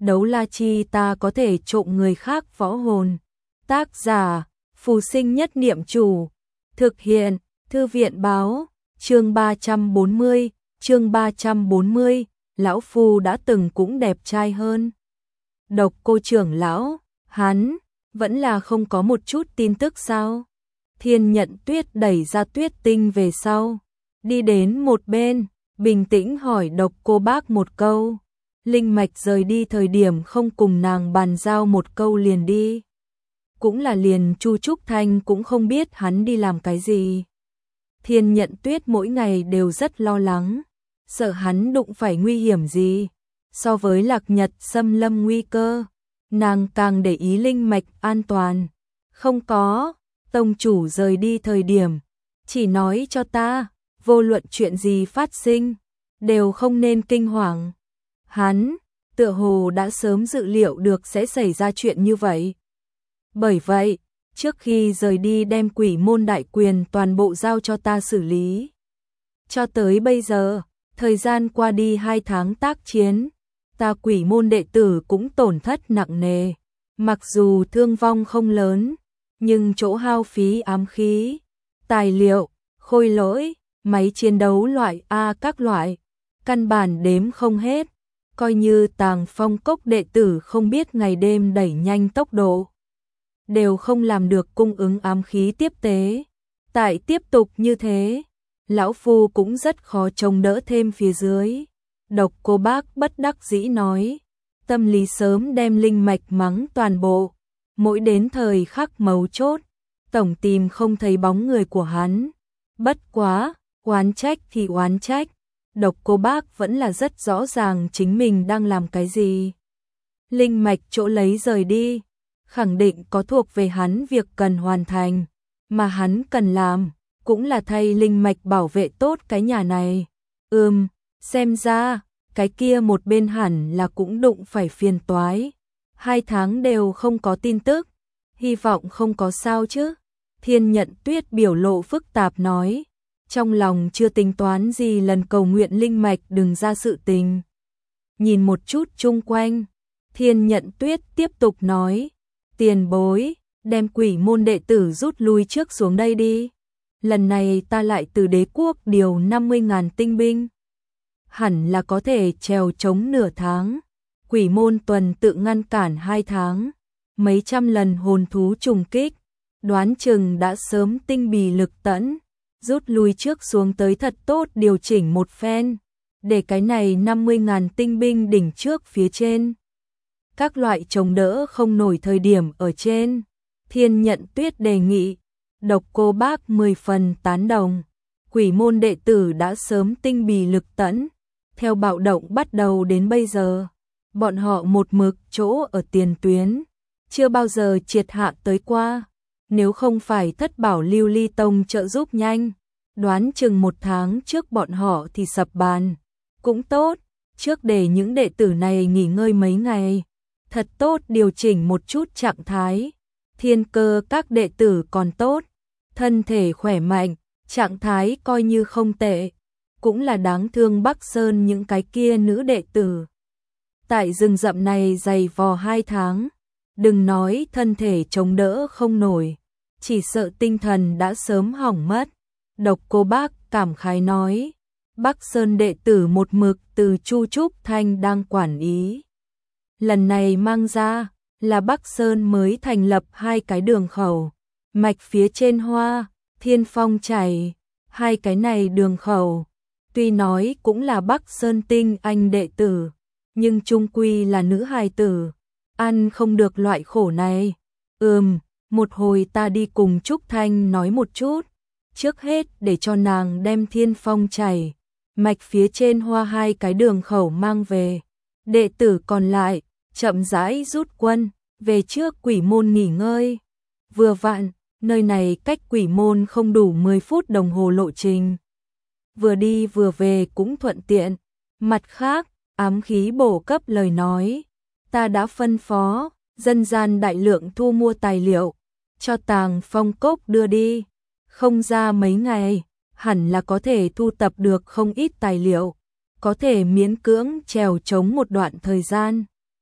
đấu la chi ta có thể trộm người khác võ hồn. Tác giả, Phù Sinh Nhất Niệm Chủ. Thực hiện, Thư viện báo, chương 340, lão phu đã từng cũng đẹp trai hơn. Độc Cô trưởng lão, hắn vẫn là không có một chút tin tức sao? Thiên Nhận Tuyết đẩy ra Tuyết Tinh về sau, đi đến một bên, bình tĩnh hỏi Độc Cô bác một câu. Linh mạch rời đi thời điểm không cùng nàng bàn giao một câu liền đi. Cũng là liền Chu Trúc Thanh cũng không biết hắn đi làm cái gì. Thiên Nhận Tuyết mỗi ngày đều rất lo lắng, sợ hắn đụng phải nguy hiểm gì. So với Lạc Nhật xâm lâm nguy cơ, nàng càng để ý linh mạch an toàn. Không có, tông chủ rời đi thời điểm, chỉ nói cho ta, vô luận chuyện gì phát sinh, đều không nên kinh hoàng. Hắn, tựa hồ đã sớm dự liệu được sẽ xảy ra chuyện như vậy. Bởi vậy, trước khi rời đi đem Quỷ môn đại quyền toàn bộ giao cho ta xử lý. Cho tới bây giờ, thời gian qua đi 2 tháng tác chiến, ta Quỷ môn đệ tử cũng tổn thất nặng nề. Mặc dù thương vong không lớn, nhưng chỗ hao phí ám khí, tài liệu, khôi lỗi, máy chiến đấu loại A các loại, căn bản đếm không hết. Coi như Tàng Phong Cốc đệ tử không biết ngày đêm đẩy nhanh tốc độ, đều không làm được cung ứng ám khí tiếp tế. Tại tiếp tục như thế, lão phu cũng rất khó chống đỡ thêm phía dưới. Độc Cô bác bất đắc dĩ nói, tâm lý sớm đem linh mạch mắng toàn bộ. Mỗi đến thời khắc mấu chốt, tổng tìm không thấy bóng người của hắn. Bất quá, oán trách thì oán trách. Độc Cô bác vẫn là rất rõ ràng chính mình đang làm cái gì. Linh mạch chỗ lấy rời đi, khẳng định có thuộc về hắn việc cần hoàn thành, mà hắn cần làm, cũng là thay linh mạch bảo vệ tốt cái nhà này. Xem ra, cái kia một bên hẳn là cũng đụng phải phiền toái. 2 tháng đều không có tin tức, hy vọng không có sao chứ. Thiên Nhận Tuyết biểu lộ phức tạp nói, trong lòng chưa tính toán gì lần cầu nguyện linh mạch đừng ra sự tình. Nhìn một chút chung quanh, Thiên Nhận Tuyết tiếp tục nói, tiền bối, đem Quỷ môn đệ tử rút lui trước xuống đây đi. Lần này ta lại từ đế quốc điều 50.000 tinh binh, hẳn là có thể trèo chống nửa tháng. Quỷ môn tuần tự ngăn cản 2 tháng, mấy trăm lần hồn thú trùng kích, đoán chừng đã sớm tinh bì lực tẫn. Rút lui trước xuống tới thật tốt điều chỉnh một phen, để cái này 50.000 tinh binh đỉnh trước phía trên. Các loại chống đỡ không nổi thời điểm ở trên. Thiên Nhận Tuyết đề nghị, Độc Cô bác 10 phần tán đồng. Quỷ môn đệ tử đã sớm tinh bì lực tẫn. Theo bạo động bắt đầu đến bây giờ, bọn họ một mực chỗ ở tiền tuyến, chưa bao giờ triệt hạ tới qua. Nếu không phải Thất Bảo Lưu Ly Tông trợ giúp nhanh, đoán chừng 1 tháng trước bọn họ thì sập bàn. Cũng tốt, trước để những đệ tử này nghỉ ngơi mấy ngày, thật tốt điều chỉnh một chút trạng thái. Thiên Cơ các đệ tử còn tốt, thân thể khỏe mạnh, trạng thái coi như không tệ. Cũng là đáng thương Bắc Sơn những cái kia nữ đệ tử. Tại rừng rậm này dày vò 2 tháng, đừng nói thân thể chống đỡ không nổi, chỉ sợ tinh thần đã sớm hỏng mất. Độc Cô bác cảm khái nói, Bắc Sơn đệ tử một mực từ Chu Trúc Thanh đang quản ý. Lần này mang ra là Bắc Sơn mới thành lập 2 cái đường khẩu, mạch phía trên Hoa, Thiên Phong chảy. 2 cái này đường khẩu, tuy nói cũng là Bắc Sơn tinh anh đệ tử, nhưng chung quy là nữ hài tử, ăn không được loại khổ này. Một hồi ta đi cùng Trúc Thanh nói một chút, trước hết để cho nàng đem Thiên Phong chảy, mạch phía trên Hoa 2 cái đường khẩu mang về. Đệ tử còn lại, chậm rãi rút quân, về trước Quỷ môn nghỉ ngơi. Vừa vặn, nơi này cách Quỷ môn không đủ 10 phút đồng hồ lộ trình. Vừa đi vừa về cũng thuận tiện. Mặt khác, ám khí bổ cấp lời nói, ta đã phân phó, dân gian đại lượng thu mua tài liệu, cho Tàng Phong Cốc đưa đi. Không ra mấy ngày, hẳn là có thể thu tập được không ít tài liệu, có thể miễn cưỡng trèo chống một đoạn thời gian.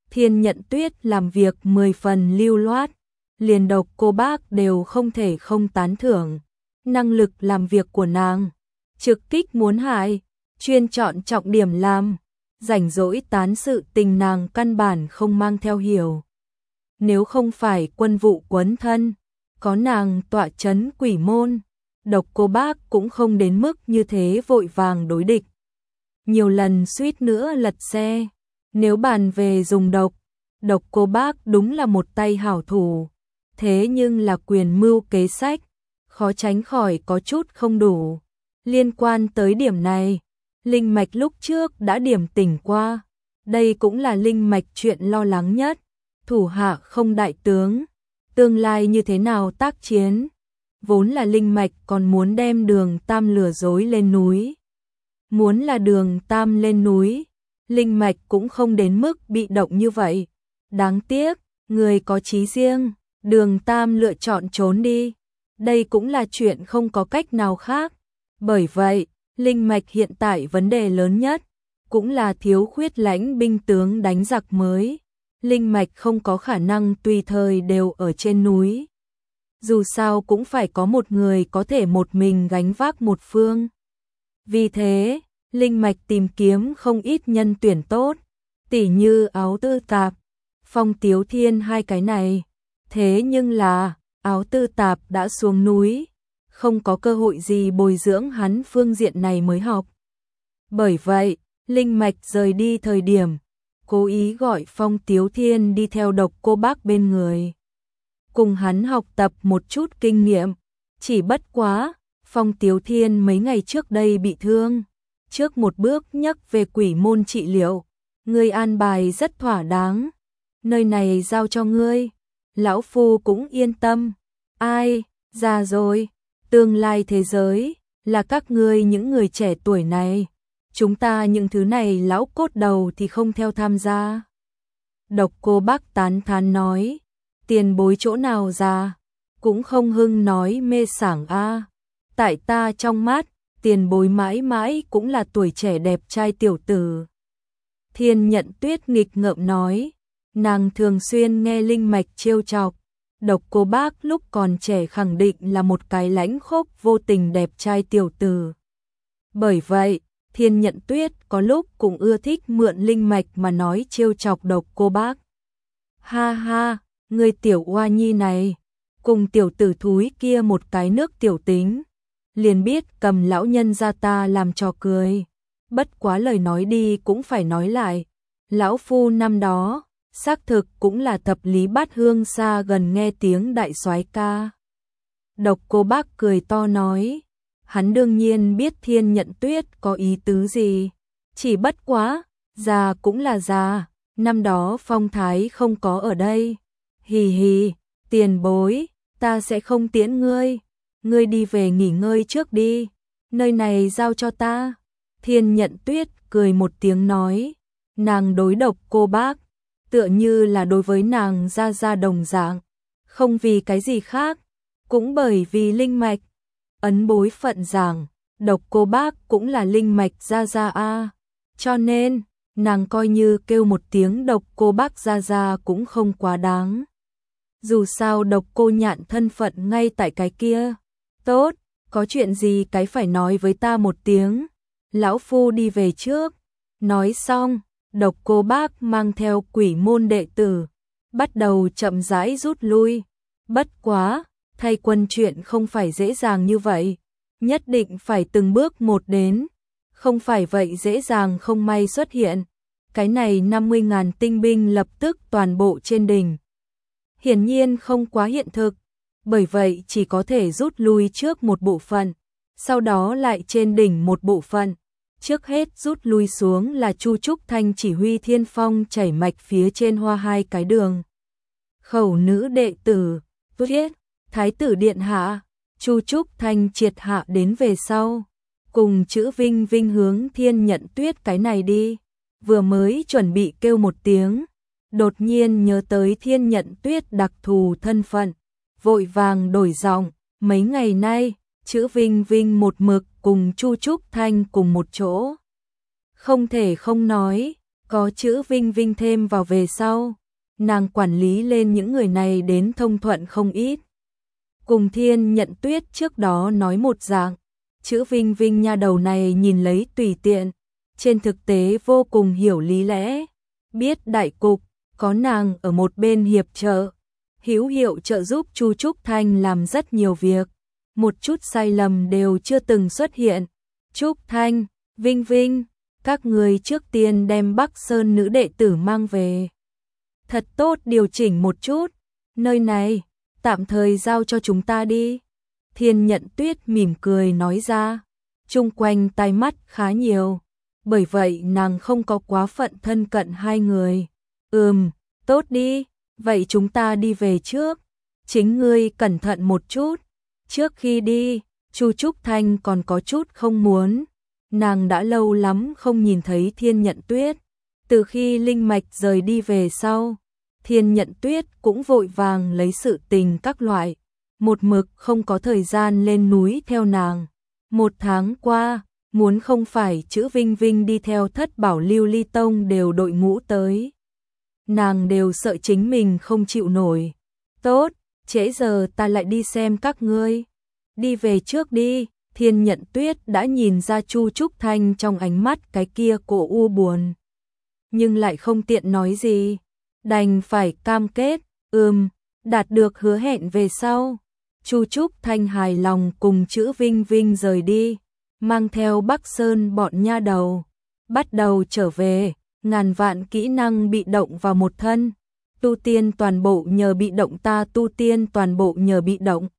Thiên Nhận Tuyết làm việc 10 phần lưu loát, liền Độc Cô Bác đều không thể không tán thưởng. Năng lực làm việc của nàng, trực kích muốn hại, chuyên chọn trọng điểm làm, rảnh rỗi tán sự tình nàng căn bản không mang theo hiểu. Nếu không phải quân vụ quấn thân, có nàng tọa chấn Quỷ Môn, Độc Cô Bác cũng không đến mức như thế vội vàng đối địch. Nhiều lần suýt nữa lật xe, nếu bàn về dùng Độc Cô Bác đúng là một tay hảo thủ, thế nhưng là quyền mưu kế sách, khó tránh khỏi có chút không đủ. Liên quan tới điểm này, Linh Mạch lúc trước đã điểm tỉnh qua, đây cũng là Linh Mạch chuyện lo lắng nhất, thủ hạ không đại tướng, tương lai như thế nào tác chiến, vốn là Linh Mạch còn muốn đem Đường Tam lừa dối lên núi. Muốn là Đường Tam lên núi, Linh Mạch cũng không đến mức bị động như vậy. Đáng tiếc, người có chí riêng, Đường Tam lựa chọn trốn đi. Đây cũng là chuyện không có cách nào khác. Bởi vậy, Linh Mạch hiện tại vấn đề lớn nhất, cũng là thiếu khuyết lãnh binh tướng đánh giặc mới. Linh Mạch không có khả năng tùy thời đều ở trên núi. Dù sao cũng phải có một người có thể một mình gánh vác một phương. Vì thế, Linh Mạch tìm kiếm không ít nhân tuyển tốt, tỉ như Áo Tư Tạp, Phong Tiếu Thiên hai cái này. Thế nhưng là, Áo Tư Tạp đã xuống núi, không có cơ hội gì bồi dưỡng hắn phương diện này mới học. Bởi vậy, Linh Mạch rời đi thời điểm, cố ý gọi Phong Tiếu Thiên đi theo Độc Cô Bác bên người. Cùng hắn học tập một chút kinh nghiệm, chỉ bất quá, Phong Tiếu Thiên mấy ngày trước đây bị thương. Trước một bước nhắc về Quỷ Môn trị liệu, ngươi an bài rất thỏa đáng, nơi này giao cho ngươi, lão phu cũng yên tâm. Ai, già rồi, tương lai thế giới, là các ngươi những người trẻ tuổi này, chúng ta những thứ này lão cốt đầu thì không theo tham gia. Độc Cô Bác tán thán nói, tiền bối chỗ nào già, cũng không hưng nói mê sảng a. Tại ta trong mắt, tiền bối mãi mãi cũng là tuổi trẻ đẹp trai tiểu tử. Thiên Nhận Tuyết nghịch ngợm nói, nàng thường xuyên nghe Linh Mạch trêu chọc, Độc Cô Bác lúc còn trẻ khẳng định là một cái lãnh khốc vô tình đẹp trai tiểu tử. Bởi vậy, Thiên Nhận Tuyết có lúc cũng ưa thích mượn Linh Mạch mà nói trêu chọc Độc Cô Bác. Ha ha, người tiểu oa nhi này, cùng tiểu tử thúi kia một cái nước tiểu tính, liền biết cầm lão nhân ra ta làm trò cười. Bất quá lời nói đi cũng phải nói lại, lão phu năm đó, xác thực cũng là thập lý bát hương xa gần nghe tiếng đại soái ca. Độc Cô Bác cười to nói, hắn đương nhiên biết Thiên Nhận Tuyết có ý tứ gì, chỉ bất quá, già cũng là già, năm đó phong thái không có ở đây. Hì hì, tiền bối, ta sẽ không tiễn ngươi. Ngươi đi về nghỉ ngơi trước đi, nơi này giao cho ta. Thiên Nhận Tuyết cười một tiếng nói, nàng đối Độc Cô Bác, tựa như là đối với nàng gia gia đồng dạng, không vì cái gì khác, cũng bởi vì Linh Mạch. Ấn bối phận rằng, Độc Cô Bác cũng là Linh Mạch gia gia a, cho nên, nàng coi như kêu một tiếng Độc Cô Bác gia gia cũng không quá đáng. Dù sao Độc Cô Nhạn thân phận ngay tại cái kia. Tốt, có chuyện gì cái phải nói với ta một tiếng, lão phu đi về trước. Nói xong, Độc Cô Bác mang theo Quỷ Môn đệ tử, bắt đầu chậm rãi rút lui. Bất quá, thay quân chuyện không phải dễ dàng như vậy, nhất định phải từng bước một đến, không phải vậy dễ dàng không may xuất hiện. Cái này 50.000 tinh binh lập tức toàn bộ trên đỉnh. Hiển nhiên không quá hiện thực, bởi vậy chỉ có thể rút lui trước một bộ phận, sau đó lại trên đỉnh một bộ phận. Trước hết rút lui xuống là Chu Trúc Thanh chỉ huy Thiên Phong chảy mạch phía trên hoa hai cái đường. Khẩu nữ đệ tử, Tuyết, Thái tử điện hạ, Chu Trúc Thanh triệt hạ đến về sau, cùng chữ Vinh Vinh hướng Thiên Nhận Tuyết cái này đi. Vừa mới chuẩn bị kêu một tiếng, đột nhiên nhớ tới Thiên Nhận Tuyết đặc thù thân phận, vội vàng đổi giọng, mấy ngày nay, chữ Vinh Vinh một mực cùng Chu Trúc Thanh cùng một chỗ. Không thể không nói, Có chữ Vinh Vinh thêm vào về sau, nàng quản lý lên những người này đến thông thuận không ít. Cùng Thiên Nhận Tuyết trước đó nói một dạng, chữ Vinh Vinh nha đầu này nhìn lấy tùy tiện, trên thực tế vô cùng hiểu lý lẽ, biết đại cục, có nàng ở một bên hiệp trợ, hữu hiệu trợ giúp Chu Trúc Thanh làm rất nhiều việc, một chút sai lầm đều chưa từng xuất hiện. Trúc Thanh, Vinh Vinh, các người trước tiên đem Bắc Sơn nữ đệ tử mang về. Thật tốt điều chỉnh một chút, nơi này, tạm thời giao cho chúng ta đi. Thiên Nhận Tuyết mỉm cười nói ra, chung quanh tai mắt khá nhiều, bởi vậy nàng không có quá phận thân cận hai người. Tốt đi, vậy chúng ta đi về trước, chính ngươi cẩn thận một chút. Trước khi đi, Chu Trúc Thanh còn có chút không muốn, nàng đã lâu lắm không nhìn thấy Thiên Nhận Tuyết, từ khi Linh Mạch rời đi về sau, Thiên Nhận Tuyết cũng vội vàng lấy sự tình các loại, một mực không có thời gian lên núi theo nàng. Một tháng qua, muốn không phải chữ Vinh Vinh đi theo Thất Bảo Lưu Ly Tông đều đội ngũ tới, nàng đều sợ chính mình không chịu nổi. Tốt, trễ giờ ta lại đi xem các ngươi. Đi về trước đi. Thiên Nhận Tuyết đã nhìn ra Chu Trúc Thanh trong ánh mắt cái kia cổ u buồn, nhưng lại không tiện nói gì, đành phải cam kết, đạt được hứa hẹn về sau. Chu Trúc Thanh hài lòng cùng chữ Vinh Vinh rời đi, mang theo Bắc Sơn bọn nha đầu, bắt đầu trở về, ngàn vạn kỹ năng bị động vào một thân, tu tiên toàn bộ nhờ bị động, ta tu tiên toàn bộ nhờ bị động.